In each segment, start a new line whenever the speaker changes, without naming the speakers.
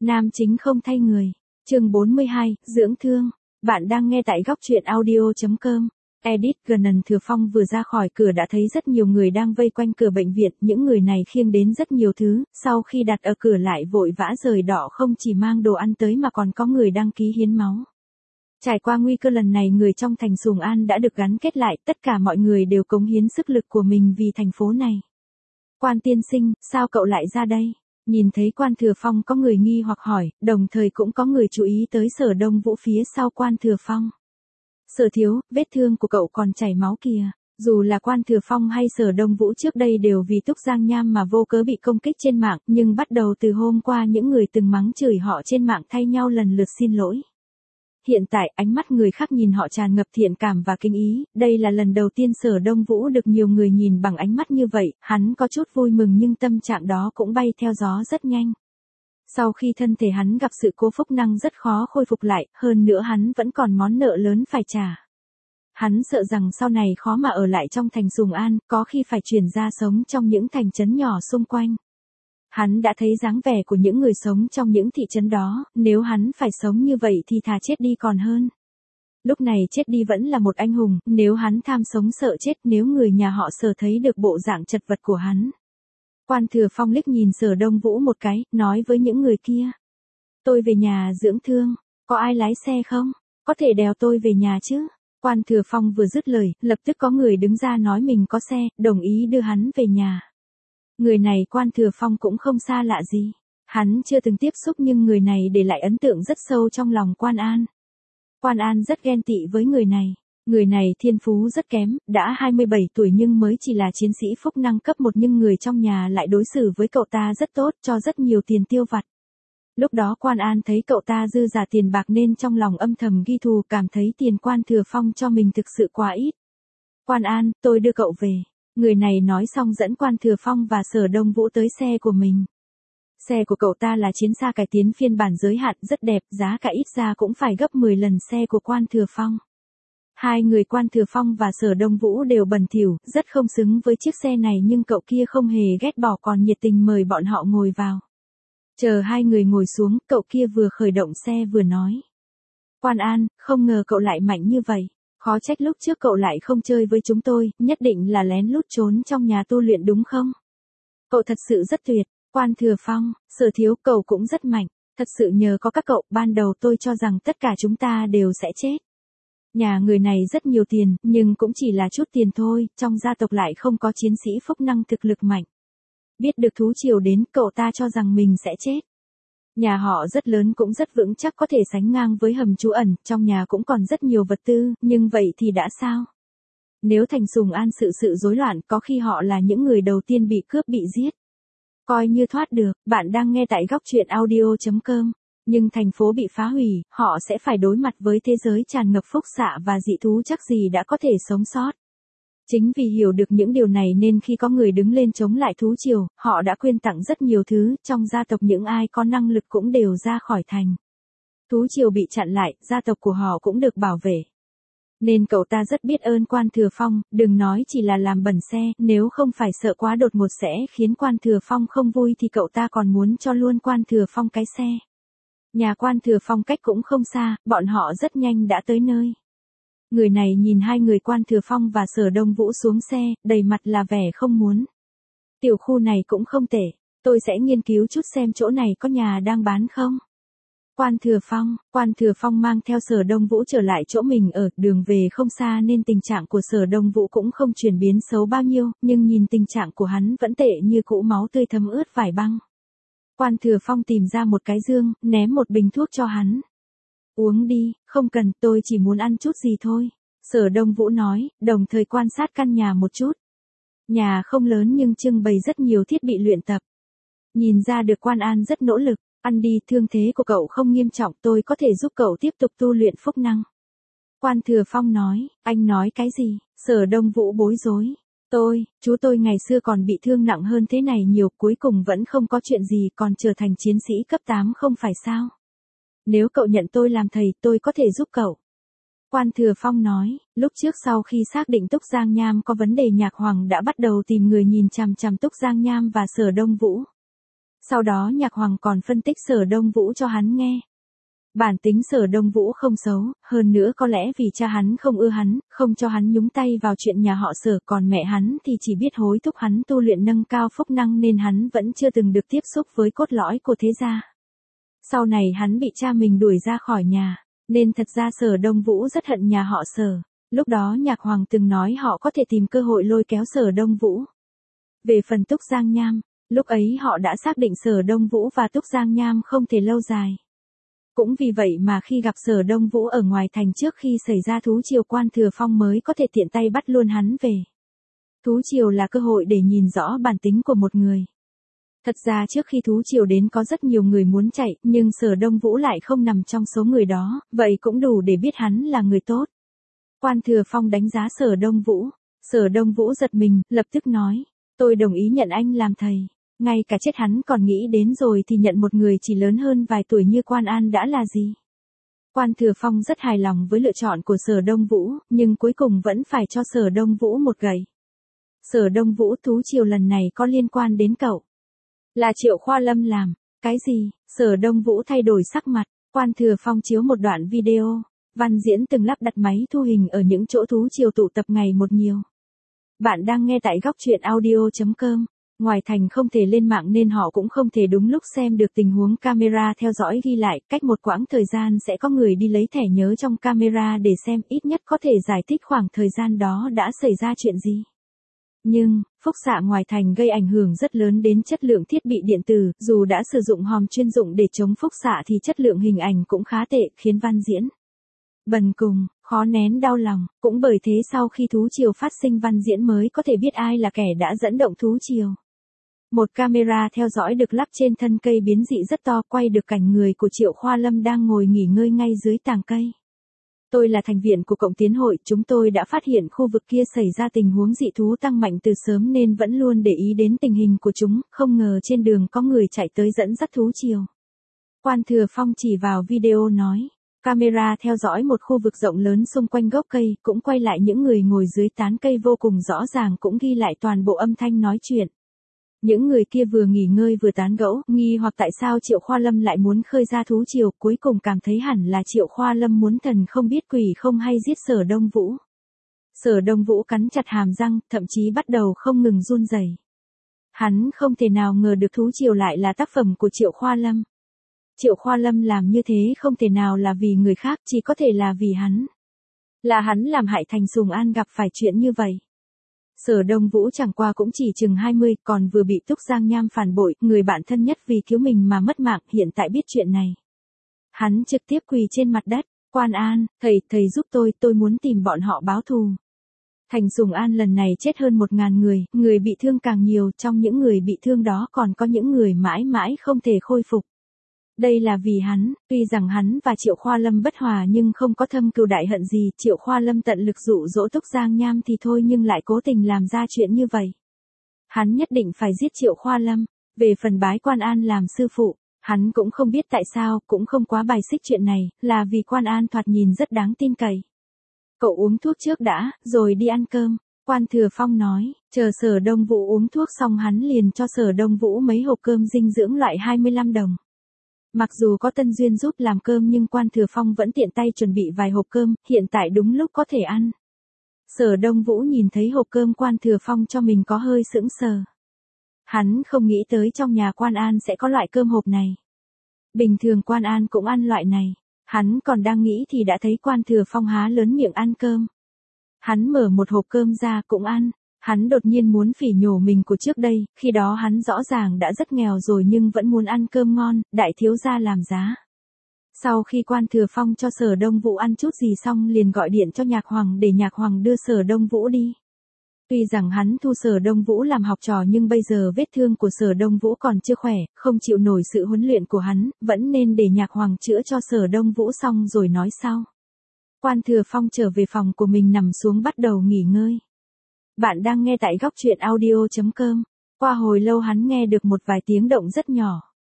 Nam chính không thay người. Chương 42, dưỡng thương. Bạn đang nghe tại góc truyện audio.com. Edit Gần Thừa Phong vừa ra khỏi cửa đã thấy rất nhiều người đang vây quanh cửa bệnh viện, những người này khiêng đến rất nhiều thứ, sau khi đặt ở cửa lại vội vã rời đỏ, không chỉ mang đồ ăn tới mà còn có người đăng ký hiến máu. Trải qua nguy cơ lần này, người trong thành Sùng An đã được gắn kết lại, tất cả mọi người đều cống hiến sức lực của mình vì thành phố này. Quan tiên sinh, sao cậu lại ra đây? Nhìn thấy Quan Thừa Phong, có người nghi hoặc hỏi, đồng thời cũng có người chú ý tới Sở Đông Vũ phía sau Quan Thừa Phong. Sở thiếu, vết thương của cậu còn chảy máu kìa. Dù là Quan Thừa Phong hay Sở Đông Vũ trước đây đều vì Túc Giang Nham mà vô cớ bị công kích trên mạng, nhưng bắt đầu từ hôm qua những người từng mắng chửi họ trên mạng thay nhau lần lượt xin lỗi. Hiện tại ánh mắt người khác nhìn họ tràn ngập thiện cảm và kính ý, đây là lần đầu tiên Sở Đông Vũ được nhiều người nhìn bằng ánh mắt như vậy, hắn có chút vui mừng nhưng tâm trạng đó cũng bay theo gió rất nhanh. Sau khi thân thể hắn gặp sự cố Phúc Năng rất khó khôi phục lại, hơn nữa hắn vẫn còn món nợ lớn phải trả. Hắn sợ rằng sau này khó mà ở lại trong thành Sùng An, có khi phải chuyển ra sống trong những thành trấn nhỏ xung quanh. Hắn đã thấy dáng vẻ của những người sống trong những thị trấn đó, nếu hắn phải sống như vậy thì thà chết đi còn hơn. Lúc này chết đi vẫn là một anh hùng, nếu hắn tham sống sợ chết, nếu người nhà họ Sở thấy được bộ dạng chật vật của hắn. Quan Thừa Phong liếc nhìn Sở Đông Vũ một cái, nói với những người kia. Tôi về nhà dưỡng thương, có ai lái xe không? Có thể đèo tôi về nhà chứ? Quan Thừa Phong vừa dứt lời, lập tức có người đứng ra nói mình có xe, đồng ý đưa hắn về nhà. Người này Quan Thừa Phong cũng không xa lạ gì. Hắn chưa từng tiếp xúc nhưng người này để lại ấn tượng rất sâu trong lòng Quan An. Quan An rất ghen tị với người này. Người này thiên phú rất kém, đã 27 tuổi nhưng mới chỉ là chiến sĩ Phúc Năng cấp 1 nhưng người trong nhà lại đối xử với cậu ta rất tốt, cho rất nhiều tiền tiêu vặt. Lúc đó Quan An thấy cậu ta dư giả tiền bạc nên trong lòng âm thầm ghi thù, cảm thấy tiền Quan Thừa Phong cho mình thực sự quá ít. Quan An, tôi đưa cậu về. Người này nói xong dẫn Quan Thừa Phong và Sở Đông Vũ tới xe của mình. Xe của cậu ta là chiến xa cải tiến phiên bản giới hạn, rất đẹp, giá cả ít ra cũng phải gấp 10 lần xe của Quan Thừa Phong. Hai người Quan Thừa Phong và Sở Đông Vũ đều bẩn thỉu, rất không xứng với chiếc xe này nhưng cậu kia không hề ghét bỏ còn nhiệt tình mời bọn họ ngồi vào. Chờ hai người ngồi xuống, cậu kia vừa khởi động xe vừa nói. Quan An, không ngờ cậu lại mạnh như vậy. Khó trách lúc trước cậu lại không chơi với chúng tôi, nhất định là lén lút trốn trong nhà tu luyện đúng không? Cậu thật sự rất tuyệt. Quan Thừa Phong, Sở thiếu, cậu cũng rất mạnh. Thật sự nhờ có các cậu, ban đầu tôi cho rằng tất cả chúng ta đều sẽ chết. Nhà người này rất nhiều tiền, nhưng cũng chỉ là chút tiền thôi, trong gia tộc lại không có chiến sĩ Phúc Năng thực lực mạnh. Biết được thú triều đến, cậu ta cho rằng mình sẽ chết. Nhà họ rất lớn cũng rất vững chắc có thể sánh ngang với hầm trú ẩn, trong nhà cũng còn rất nhiều vật tư, nhưng vậy thì đã sao? Nếu thành Sùng An sự rối loạn, có khi họ là những người đầu tiên bị cướp bị giết. Coi như thoát được, bạn đang nghe tại góc truyện audio.com. Nhưng thành phố bị phá hủy, họ sẽ phải đối mặt với thế giới tràn ngập phúc xạ và dị thú, chắc gì đã có thể sống sót. Chính vì hiểu được những điều này nên khi có người đứng lên chống lại thú triều, họ đã quyên tặng rất nhiều thứ, trong gia tộc những ai có năng lực cũng đều ra khỏi thành. Thú triều bị chặn lại, gia tộc của họ cũng được bảo vệ. Nên cậu ta rất biết ơn Quan Thừa Phong, đừng nói chỉ là làm bẩn xe, nếu không phải sợ quá đột ngột sẽ khiến Quan Thừa Phong không vui thì cậu ta còn muốn cho luôn Quan Thừa Phong cái xe. Nhà Quan Thừa Phong cách cũng không xa, bọn họ rất nhanh đã tới nơi. Người này nhìn hai người Quan Thừa Phong và Sở Đông Vũ xuống xe, đầy mặt là vẻ không muốn. Tiểu khu này cũng không tệ, tôi sẽ nghiên cứu chút xem chỗ này có nhà đang bán không. Quan Thừa Phong mang theo Sở Đông Vũ trở lại chỗ mình ở, đường về không xa nên tình trạng của Sở Đông Vũ cũng không chuyển biến xấu bao nhiêu, nhưng nhìn tình trạng của hắn vẫn tệ như cũ, máu tươi thấm ướt vải băng. Quan Thừa Phong tìm ra một cái dương, ném một bình thuốc cho hắn. Uống đi, không cần, tôi chỉ muốn ăn chút gì thôi. Sở Đông Vũ nói, đồng thời quan sát căn nhà một chút. Nhà không lớn nhưng trưng bày rất nhiều thiết bị luyện tập. Nhìn ra được Quan An rất nỗ lực. Ăn đi, thương thế của cậu không nghiêm trọng, tôi có thể giúp cậu tiếp tục tu luyện Phúc Năng. Quan Thừa Phong nói, anh nói cái gì? Sở Đông Vũ bối rối. Chú tôi ngày xưa còn bị thương nặng hơn thế này nhiều, cuối cùng vẫn không có chuyện gì, còn trở thành chiến sĩ cấp 8 không phải sao? Nếu cậu nhận tôi làm thầy, tôi có thể giúp cậu. Quan Thừa Phong nói, lúc trước sau khi xác định Túc Giang Nham có vấn đề, Nhạc Hoàng đã bắt đầu tìm người nhìn chằm chằm Túc Giang Nham và Sở Đông Vũ. Sau đó Nhạc Hoàng còn phân tích Sở Đông Vũ cho hắn nghe. Bản tính Sở Đông Vũ không xấu, hơn nữa có lẽ vì cha hắn không ưa hắn, không cho hắn nhúng tay vào chuyện nhà họ Sở, còn mẹ hắn thì chỉ biết hối thúc hắn tu luyện nâng cao phúc năng nên hắn vẫn chưa từng được tiếp xúc với cốt lõi của thế gia. Sau này hắn bị cha mình đuổi ra khỏi nhà, nên thật ra Sở Đông Vũ rất hận nhà họ Sở. Lúc đó Nhạc Hoàng từng nói họ có thể tìm cơ hội lôi kéo Sở Đông Vũ. Về phần Túc Giang Nham, lúc ấy họ đã xác định Sở Đông Vũ và Túc Giang Nham không thể lâu dài. Cũng vì vậy mà khi gặp Sở Đông Vũ ở ngoài thành trước khi xảy ra thú triều, Quan Thừa Phong mới có thể tiện tay bắt luôn hắn về. Thú triều là cơ hội để nhìn rõ bản tính của một người. Thật ra trước khi thú triều đến có rất nhiều người muốn chạy, nhưng Sở Đông Vũ lại không nằm trong số người đó, vậy cũng đủ để biết hắn là người tốt. Quan Thừa Phong đánh giá Sở Đông Vũ. Sở Đông Vũ giật mình, lập tức nói, tôi đồng ý nhận anh làm thầy. Ngay cả chết hắn còn nghĩ đến rồi thì nhận một người chỉ lớn hơn vài tuổi như Quan An đã là gì. Quan Thừa Phong rất hài lòng với lựa chọn của Sở Đông Vũ, nhưng cuối cùng vẫn phải cho Sở Đông Vũ một gậy. Sở Đông Vũ, thú triều lần này có liên quan đến cậu. Là Triệu Khoa Lâm làm. Cái gì? Sở Đông Vũ thay đổi sắc mặt. Quan Thừa Phong chiếu một đoạn video. Văn Diễn từng lắp đặt máy thu hình ở những chỗ thú triều tụ tập ngày một nhiều. Bạn đang nghe tại góc truyện audio.com. Ngoài thành không thể lên mạng nên họ cũng không thể đúng lúc xem được tình huống camera theo dõi ghi lại, cách một quãng thời gian sẽ có người đi lấy thẻ nhớ trong camera để xem, ít nhất có thể giải thích khoảng thời gian đó đã xảy ra chuyện gì. Nhưng, phúc xạ ngoài thành gây ảnh hưởng rất lớn đến chất lượng thiết bị điện tử, dù đã sử dụng hòm chuyên dụng để chống phúc xạ thì chất lượng hình ảnh cũng khá tệ, khiến Văn Diễn bần cùng, khó nén đau lòng. Cũng bởi thế sau khi thú triều phát sinh, Văn Diễn mới có thể biết ai là kẻ đã dẫn động thú triều. Một camera theo dõi được lắp trên thân cây biến dị rất to, quay được cảnh người của Triệu Khoa Lâm đang ngồi nghỉ ngơi ngay dưới tàng cây. Tôi là thành viên của Cộng Tiến Hội, chúng tôi đã phát hiện khu vực kia xảy ra tình huống dị thú tăng mạnh từ sớm nên vẫn luôn để ý đến tình hình của chúng, không ngờ trên đường có người chạy tới dẫn dắt thú triều. Quan Thừa Phong chỉ vào video nói, camera theo dõi một khu vực rộng lớn xung quanh gốc cây, cũng quay lại những người ngồi dưới tán cây vô cùng rõ ràng, cũng ghi lại toàn bộ âm thanh nói chuyện. Những người kia vừa nghỉ ngơi vừa tán gẫu, nghi hoặc tại sao Triệu Khoa Lâm lại muốn khơi ra thú triều, cuối cùng cảm thấy hẳn là Triệu Khoa Lâm muốn thần không biết quỷ không hay giết Sở Đông Vũ. Sở Đông Vũ cắn chặt hàm răng, thậm chí bắt đầu không ngừng run rẩy. Hắn không thể nào ngờ được thú triều lại là tác phẩm của Triệu Khoa Lâm. Triệu Khoa Lâm làm như thế không thể nào là vì người khác, chỉ có thể là vì hắn. Là hắn làm hại Thành Sùng An gặp phải chuyện như vậy. Sở Đông Vũ chẳng qua cũng chỉ chừng 20, còn vừa bị Túc Giang Nham phản bội, người bạn thân nhất vì cứu mình mà mất mạng, hiện tại biết chuyện này. Hắn trực tiếp quỳ trên mặt đất, Quan An, thầy giúp tôi muốn tìm bọn họ báo thù. Thành Sùng An lần này chết hơn 1000 người, người bị thương càng nhiều, trong những người bị thương đó còn có những người mãi mãi không thể khôi phục. Đây là vì hắn, tuy rằng hắn và Triệu Khoa Lâm bất hòa nhưng không có thâm cừu đại hận gì, Triệu Khoa Lâm tận lực dụ dỗ Túc Giang Nham thì thôi nhưng lại cố tình làm ra chuyện như vậy. Hắn nhất định phải giết Triệu Khoa Lâm. Về phần bái Quan An làm sư phụ, hắn cũng không biết tại sao, cũng không quá bài xích chuyện này, là vì Quan An thoạt nhìn rất đáng tin cậy. Cậu uống thuốc trước đã, rồi đi ăn cơm. Quan Thừa Phong nói, chờ Sở Đông Vũ uống thuốc xong hắn liền cho Sở Đông Vũ mấy hộp cơm dinh dưỡng loại 25 đồng. Mặc dù có Tân Duyên giúp làm cơm nhưng Quan Thừa Phong vẫn tiện tay chuẩn bị vài hộp cơm, hiện tại đúng lúc có thể ăn. Sở Đông Vũ nhìn thấy hộp cơm Quan Thừa Phong cho mình có hơi sững sờ. Hắn không nghĩ tới trong nhà Quan An sẽ có loại cơm hộp này. Bình thường Quan An cũng ăn loại này. Hắn còn đang nghĩ thì đã thấy Quan Thừa Phong há lớn miệng ăn cơm. Hắn mở một hộp cơm ra cũng ăn. Hắn đột nhiên muốn phỉ nhổ mình của trước đây, khi đó hắn rõ ràng đã rất nghèo rồi nhưng vẫn muốn ăn cơm ngon, đại thiếu gia làm giá. Sau khi Quan Thừa Phong cho Sở Đông Vũ ăn chút gì xong liền gọi điện cho Nhạc Hoàng để Nhạc Hoàng đưa Sở Đông Vũ đi. Tuy rằng hắn thu Sở Đông Vũ làm học trò nhưng bây giờ vết thương của Sở Đông Vũ còn chưa khỏe, không chịu nổi sự huấn luyện của hắn, vẫn nên để Nhạc Hoàng chữa cho Sở Đông Vũ xong rồi nói sau. Quan Thừa Phong trở về phòng của mình nằm xuống bắt đầu nghỉ ngơi. Bạn đang nghe tại góc truyện audio.com. Qua hồi lâu hắn nghe được một vài tiếng động rất nhỏ.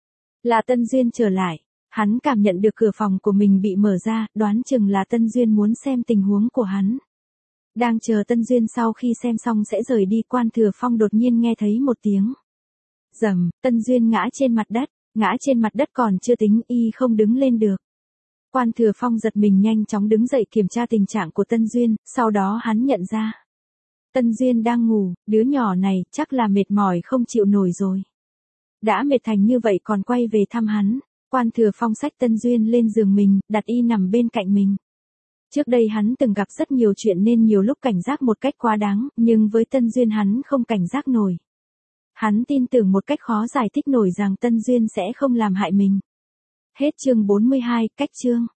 Là Tân Duyên trở lại. Hắn cảm nhận được cửa phòng của mình bị mở ra, đoán chừng là Tân Duyên muốn xem tình huống của hắn. Đang chờ Tân Duyên sau khi xem xong sẽ rời đi, Quan Thừa Phong đột nhiên nghe thấy một tiếng Rầm, Tân Duyên ngã trên mặt đất còn chưa tính y không đứng lên được. Quan Thừa Phong giật mình nhanh chóng đứng dậy kiểm tra tình trạng của Tân Duyên, sau đó hắn nhận ra. Tân Duyên đang ngủ, đứa nhỏ này chắc là mệt mỏi không chịu nổi rồi. Đã mệt thành như vậy còn quay về thăm hắn. Quan Thừa Phong xách Tân Duyên lên giường mình, đặt y nằm bên cạnh mình. Trước đây hắn từng gặp rất nhiều chuyện nên nhiều lúc cảnh giác một cách quá đáng, nhưng với Tân Duyên hắn không cảnh giác nổi. Hắn tin tưởng một cách khó giải thích nổi rằng Tân Duyên sẽ không làm hại mình. Hết chương 42, cách chương.